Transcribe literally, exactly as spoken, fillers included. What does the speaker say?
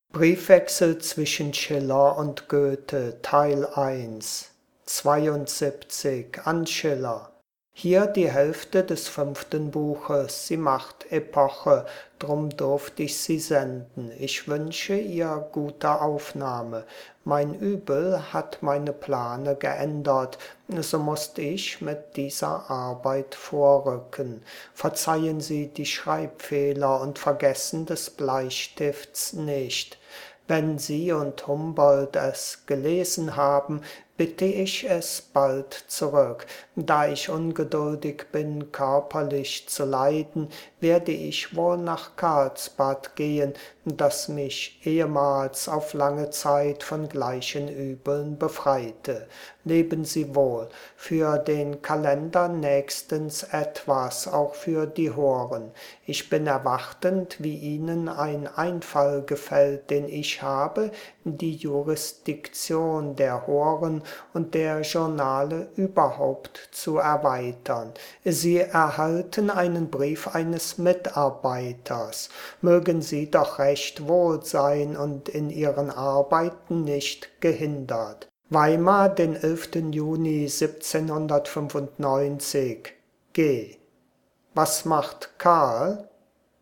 Briefwechsel zwischen Schiller und Goethe, Teil eins, zweiundsiebzig an Schiller. Hier die Hälfte des fünften Buches, sie macht Epoche, drum durft ich sie senden. Ich wünsche ihr gute Aufnahme. Mein Übel hat meine Plane geändert, so mußt ich mit dieser Arbeit vorrücken. Verzeihen Sie die Schreibfehler und vergessen des Bleistifts nicht. Wenn Sie und Humboldt es gelesen haben, bitte ich es bald zurück. Da ich ungeduldig bin, körperlich zu leiden, werde ich wohl nach Karlsbad gehen, das mich ehemals auf lange Zeit von gleichen Übeln befreite. Leben Sie wohl, für den Kalender nächstens etwas, auch für die Horen. Ich bin erwartend, wie Ihnen ein Einfall gefällt, den ich habe, die Jurisdiktion der Horen und der Journale überhaupt zu erweitern. Sie erhalten einen Brief eines Mitarbeiters. Mögen Sie doch recht wohl sein und in Ihren Arbeiten nicht gehindert. Weimar, den elften Juni siebzehnhundertfünfundneunzig. G. Was macht Karl?